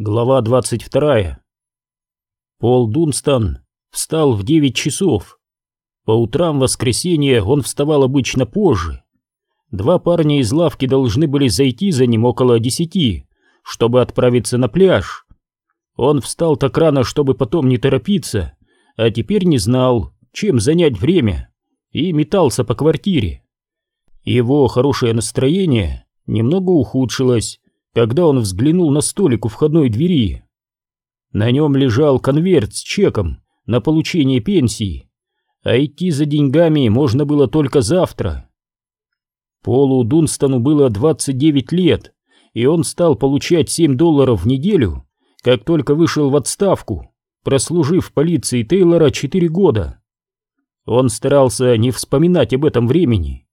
Глава 22. Пол Дунстан встал в 9 часов. По утрам в воскресенье он вставал обычно позже. Два парня из лавки должны были зайти за ним около 10, чтобы отправиться на пляж. Он встал так рано, чтобы потом не торопиться, а теперь не знал, чем занять время, и метался по квартире. Его хорошее настроение немного ухудшилось, когда он взглянул на столик у входной двери. На нем лежал конверт с чеком на получение пенсии, а идти за деньгами можно было только завтра. Полу Дунстану было 29 лет, и он стал получать $7 в неделю, как только вышел в отставку, прослужив в полиции Тейлора 4 года. Он старался не вспоминать об этом времени.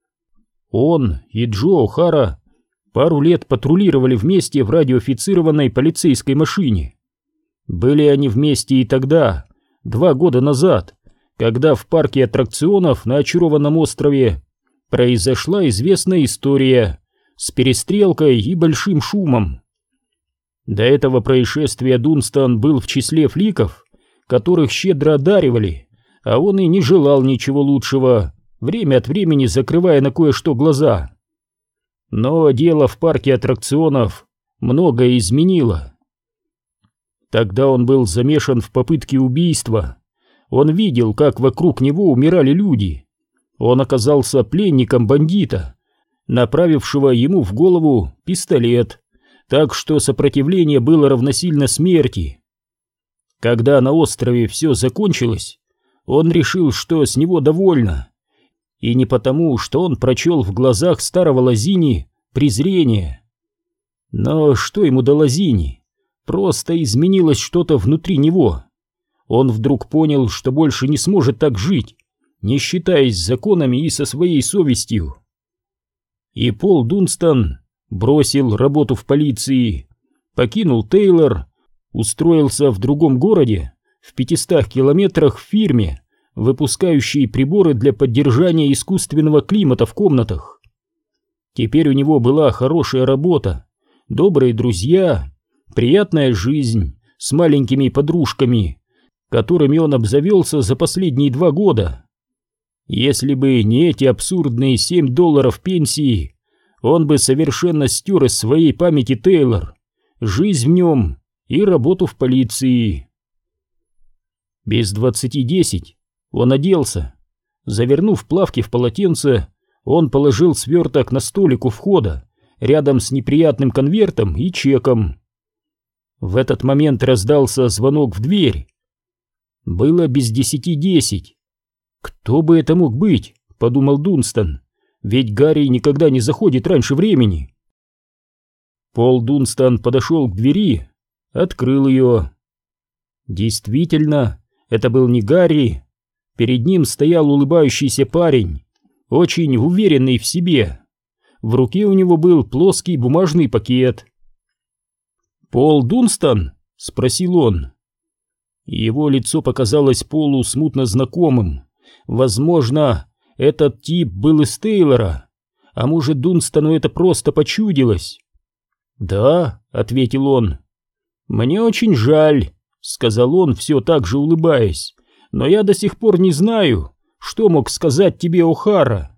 Он и Джо О'Хара пару лет патрулировали вместе в радиоофицированной полицейской машине. Были они вместе и тогда, 2 года назад, когда в парке аттракционов на очарованном острове произошла известная история с перестрелкой и большим шумом. До этого происшествия Дунстан был в числе фликов, которых щедро одаривали, а он и не желал ничего лучшего, время от времени закрывая на кое-что глаза. Но дело в парке аттракционов многое изменило. Тогда он был замешан в попытке убийства. Он видел, как вокруг него умирали люди. Он оказался пленником бандита, направившего ему в голову пистолет, так что сопротивление было равносильно смерти. Когда на острове все закончилось, он решил, что с него довольно. И не потому, что он прочел в глазах старого Лозини презрение. Но что ему до Лозини? Просто изменилось что-то внутри него. Он вдруг понял, что больше не сможет так жить, не считаясь законами и со своей совестью. И Пол Дунстан бросил работу в полиции, покинул Тейлор, устроился в другом городе, в 500 километрах в фирме, выпускающей приборы для поддержания искусственного климата в комнатах. Теперь у него была хорошая работа, добрые друзья, приятная жизнь с маленькими подружками, которыми он обзавелся за последние 2 года. Если бы не эти абсурдные $7 пенсии, он бы совершенно стер из своей памяти Тейлор, жизнь в нем и работу в полиции. Без 20:10 он оделся. Завернув плавки в полотенце, он положил сверток на столик у входа, рядом с неприятным конвертом и чеком. В этот момент раздался звонок в дверь. Было без 10:10. «Кто бы это мог быть?» — подумал Дунстан. «Ведь Гарри никогда не заходит раньше времени». Пол Дунстан подошел к двери, открыл ее. Действительно, это был не Гарри. Перед ним стоял улыбающийся парень, очень уверенный в себе. В руке у него был плоский бумажный пакет. «Пол Дунстан?» — спросил он. Его лицо показалось Полу смутно знакомым. Возможно, этот тип был из Тейлора, а может, Дунстану это просто почудилось. «Да», — ответил он. «Мне очень жаль», — сказал он, все так же улыбаясь. «Но я до сих пор не знаю, что мог сказать тебе О'Хара».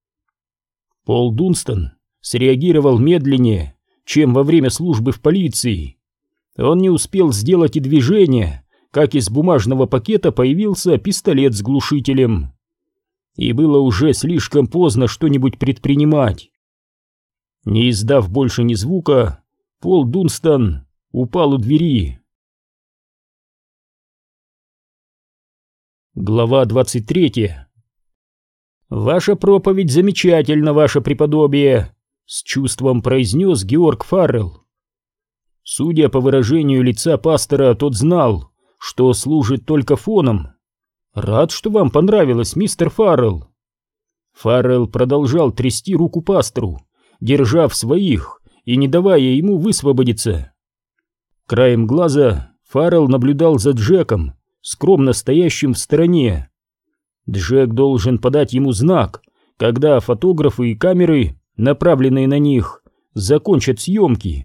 Пол Дунстан среагировал медленнее, чем во время службы в полиции. Он не успел сделать и движения, как из бумажного пакета появился пистолет с глушителем. И было уже слишком поздно что-нибудь предпринимать. Не издав больше ни звука, Пол Дунстан упал у двери. Глава 23. «Ваша проповедь замечательна, ваше преподобие», — с чувством произнес Георг Фаррелл. Судя по выражению лица пастора, тот знал, что служит только фоном. «Рад, что вам понравилось, мистер Фаррелл». Фаррелл продолжал трясти руку пастору, держа в своих и не давая ему высвободиться. Краем глаза Фаррелл наблюдал за Джеком, скромно стоящим в стороне. Джек должен подать ему знак, когда фотографы и камеры, направленные на них, закончат съемки,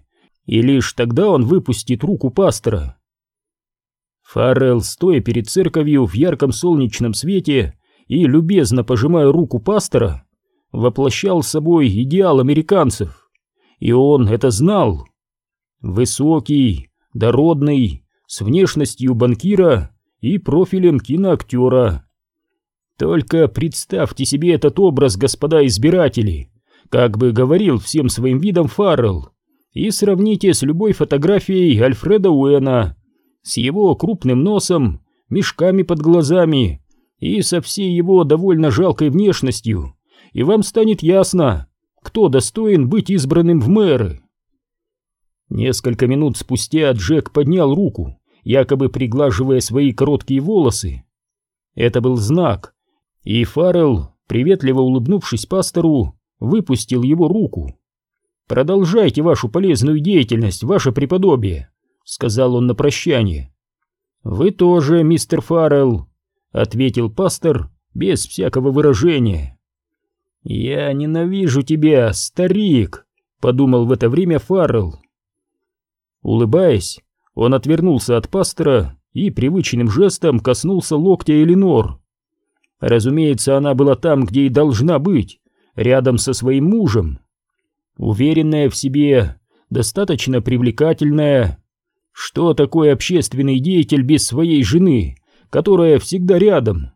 и лишь тогда он выпустит руку пастора. Фаррелл, стоя перед церковью в ярком солнечном свете и любезно пожимая руку пастора, воплощал собой идеал американцев, и он это знал. Высокий, дородный, с внешностью банкира и профилем киноактера. Только представьте себе этот образ, господа избиратели, как бы говорил всем своим видом Фаррелл, и сравните с любой фотографией Альфреда Уэна, с его крупным носом, мешками под глазами и со всей его довольно жалкой внешностью, и вам станет ясно, кто достоин быть избранным в мэры. Несколько минут спустя Джек поднял руку, якобы приглаживая свои короткие волосы. Это был знак, и Фаррелл, приветливо улыбнувшись пастору, выпустил его руку. «Продолжайте вашу полезную деятельность, ваше преподобие», — сказал он на прощание. «Вы тоже, мистер Фаррелл», — ответил пастор без всякого выражения. «Я ненавижу тебя, старик», — подумал в это время Фаррелл. Улыбаясь, он отвернулся от пастора и привычным жестом коснулся локтя Эленор. Разумеется, она была там, где и должна быть, рядом со своим мужем. Уверенная в себе, достаточно привлекательная. Что такое общественный деятель без своей жены, которая всегда рядом?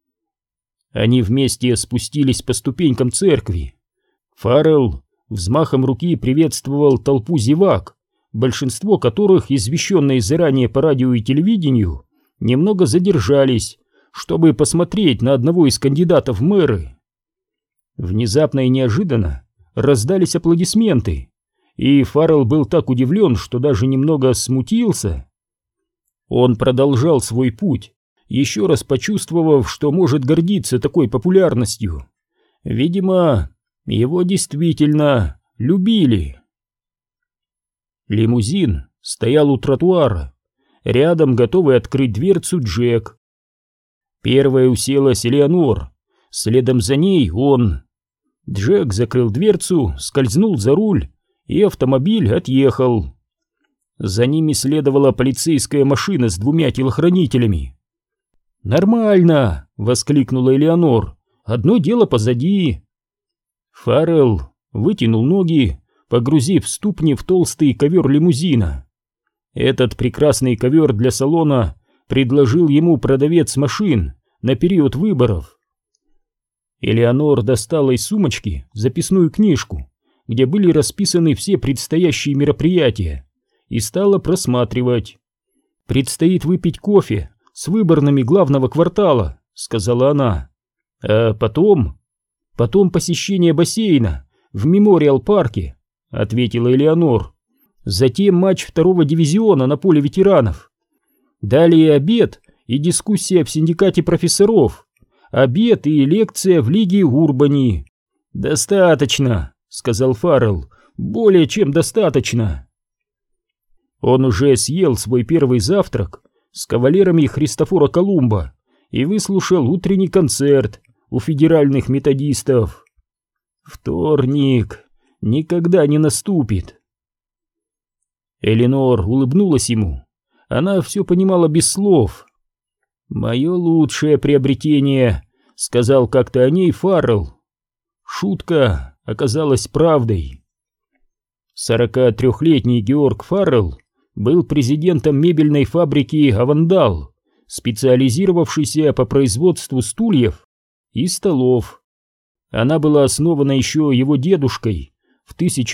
Они вместе спустились по ступенькам церкви. Фаррелл взмахом руки приветствовал толпу зевак, большинство которых, извещенные заранее по радио и телевидению, немного задержались, чтобы посмотреть на одного из кандидатов в мэры. Внезапно и неожиданно раздались аплодисменты, и Фаррелл был так удивлен, что даже немного смутился. Он продолжал свой путь, еще раз почувствовав, что может гордиться такой популярностью. Видимо, его действительно любили. Лимузин стоял у тротуара, рядом готовый открыть дверцу Джек. Первая уселась Элеонор, следом за ней он. Джек закрыл дверцу, скользнул за руль, и автомобиль отъехал. За ними следовала полицейская машина с 2 телохранителями. «Нормально!» — воскликнула Элеонор. «Одно дело позади!» Фаррелл вытянул ноги, погрузив ступни в толстый ковер лимузина. Этот прекрасный ковер для салона предложил ему продавец машин на период выборов. Элеонор достала из сумочки записную книжку, где были расписаны все предстоящие мероприятия, и стала просматривать. «Предстоит выпить кофе с выборными главного квартала», — сказала она. «А потом посещение бассейна в Мемориал-парке», — ответила Элеонор. «Затем матч 2-го дивизиона на поле ветеранов. Далее обед и дискуссия в синдикате профессоров. Обед и лекция в Лиге Урбани». «Достаточно», — сказал Фаррелл. «Более чем достаточно». Он уже съел свой первый завтрак с кавалерами Христофора Колумба и выслушал утренний концерт у федеральных методистов. Вторник никогда не наступит. Эленор улыбнулась ему. Она все понимала без слов. «Мое лучшее приобретение», — сказал как-то о ней Фаррелл. Шутка оказалась правдой. 43-летний Георг Фаррелл был президентом мебельной фабрики «Авандал», специализировавшейся по производству стульев и столов. Она была основана еще его дедушкой в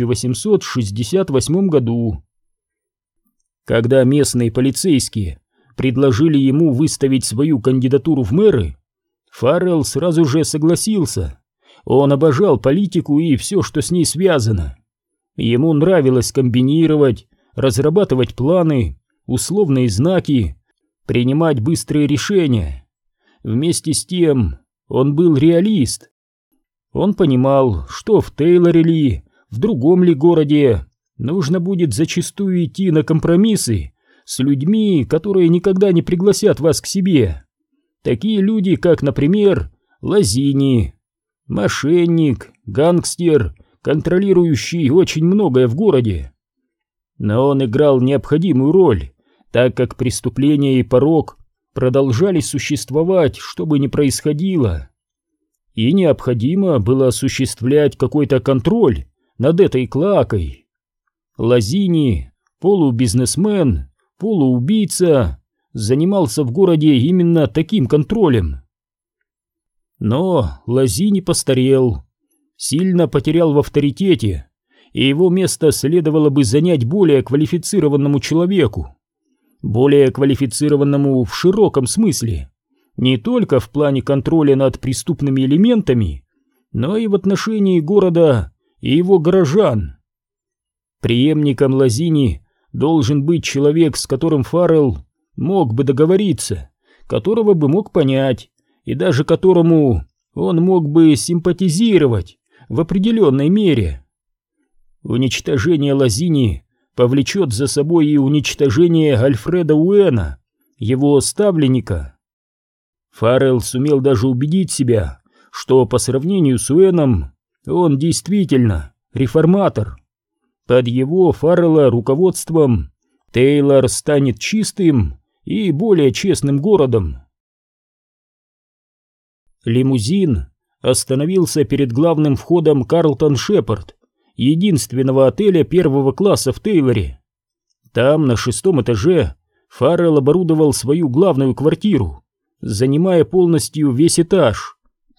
1868 году. Когда местные полицейские предложили ему выставить свою кандидатуру в мэры, Фаррелл сразу же согласился. Он обожал политику и все, что с ней связано. Ему нравилось комбинировать, разрабатывать планы, условные знаки, принимать быстрые решения. Вместе с тем он был реалист. Он понимал, что в Тейлоре ли, в другом ли городе нужно будет зачастую идти на компромиссы с людьми, которые никогда не пригласят вас к себе. Такие люди, как, например, Лазини, мошенник, гангстер, контролирующий очень многое в городе. но он играл необходимую роль, так как преступление и порок продолжали существовать, что бы ни происходило. И необходимо было осуществлять какой-то контроль над этой клоакой. Лазини, полубизнесмен, полуубийца, занимался в городе именно таким контролем. Но Лазини постарел, сильно потерял в авторитете, и его место следовало бы занять более квалифицированному человеку. Более квалифицированному в широком смысле, не только в плане контроля над преступными элементами, но и в отношении города и его горожан. Преемником Лазини должен быть человек, с которым Фаррелл мог бы договориться, которого бы мог понять, и даже которому он мог бы симпатизировать в определенной мере. Уничтожение Лазини повлечет за собой и уничтожение Альфреда Уэна, его ставленника. Фаррелл сумел даже убедить себя, что по сравнению с Уэном он действительно реформатор. Под его, Фаррелла, руководством Тейлор станет чистым и более честным городом. Лимузин остановился перед главным входом Карлтон Шепард, единственного отеля первого класса в Тейлоре. Там, на 6-м этаже, Фаррелл оборудовал свою главную квартиру, занимая полностью весь этаж.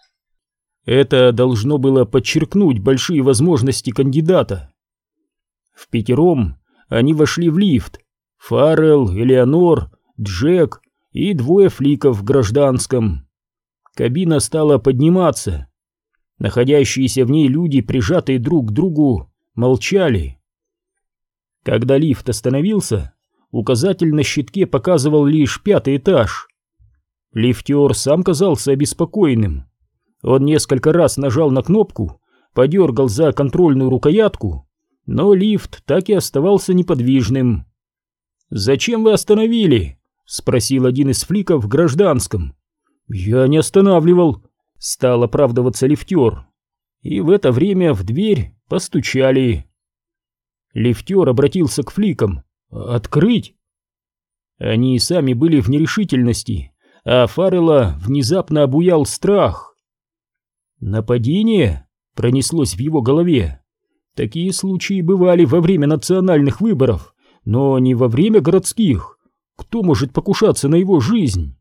Это должно было подчеркнуть большие возможности кандидата. Впятером они вошли в лифт: Фаррелл, Элеонор, Джек и 2 фликов в гражданском. Кабина стала подниматься. Находящиеся в ней люди, прижатые друг к другу, молчали. Когда лифт остановился, указатель на щитке показывал лишь 5-й этаж. Лифтер сам казался обеспокоенным. Он несколько раз нажал на кнопку, подергал за контрольную рукоятку, но лифт так и оставался неподвижным. «Зачем вы остановили?» — спросил один из фликов в гражданском. «Я не останавливал», — стал оправдываться лифтер. И в это время в дверь постучали. Лифтер обратился к фликам. «Открыть?» Они сами были в нерешительности, а Фаррелла внезапно обуял страх. «Нападение?» — пронеслось в его голове. Такие случаи бывали во время национальных выборов, но не во время городских. Кто может покушаться на его жизнь?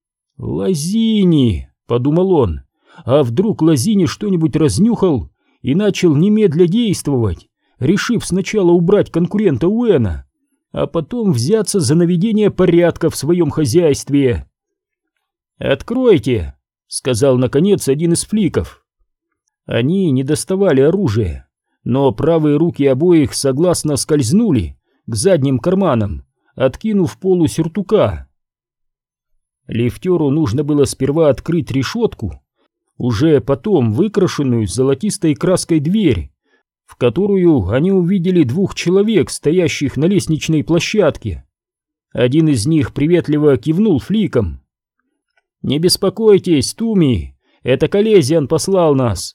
«Лазини!» — подумал он. А вдруг Лазини что-нибудь разнюхал и начал немедля действовать, решив сначала убрать конкурента Уэна, а потом взяться за наведение порядка в своем хозяйстве. «Откройте!» — сказал наконец один из фликов. Они не доставали оружие, но правые руки обоих согласно скользнули к задним карманам, откинув полу сюртука. Лифтеру нужно было сперва открыть решетку, уже потом выкрашенную золотистой краской дверь, в которую они увидели 2 человек, стоящих на лестничной площадке. Один из них приветливо кивнул фликам. «Не беспокойтесь, Туми, это Колезиан послал нас».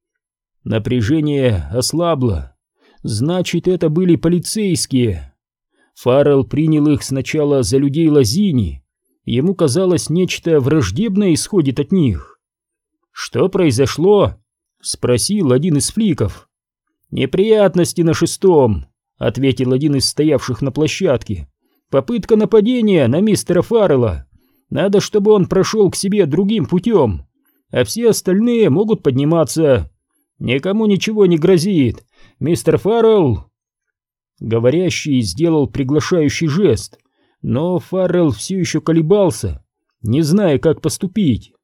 Напряжение ослабло. Значит, это были полицейские. Фаррелл принял их сначала за людей Лазини. Ему казалось, нечто враждебное исходит от них. «Что произошло?» — спросил один из фликов. «Неприятности на 6-м», — ответил один из стоявших на площадке. «Попытка нападения на мистера Фаррелла. Надо, чтобы он прошел к себе другим путем, а все остальные могут подниматься. Никому ничего не грозит. Мистер Фаррелл...» Говорящий сделал приглашающий жест, но Фаррелл все еще колебался, не зная, как поступить.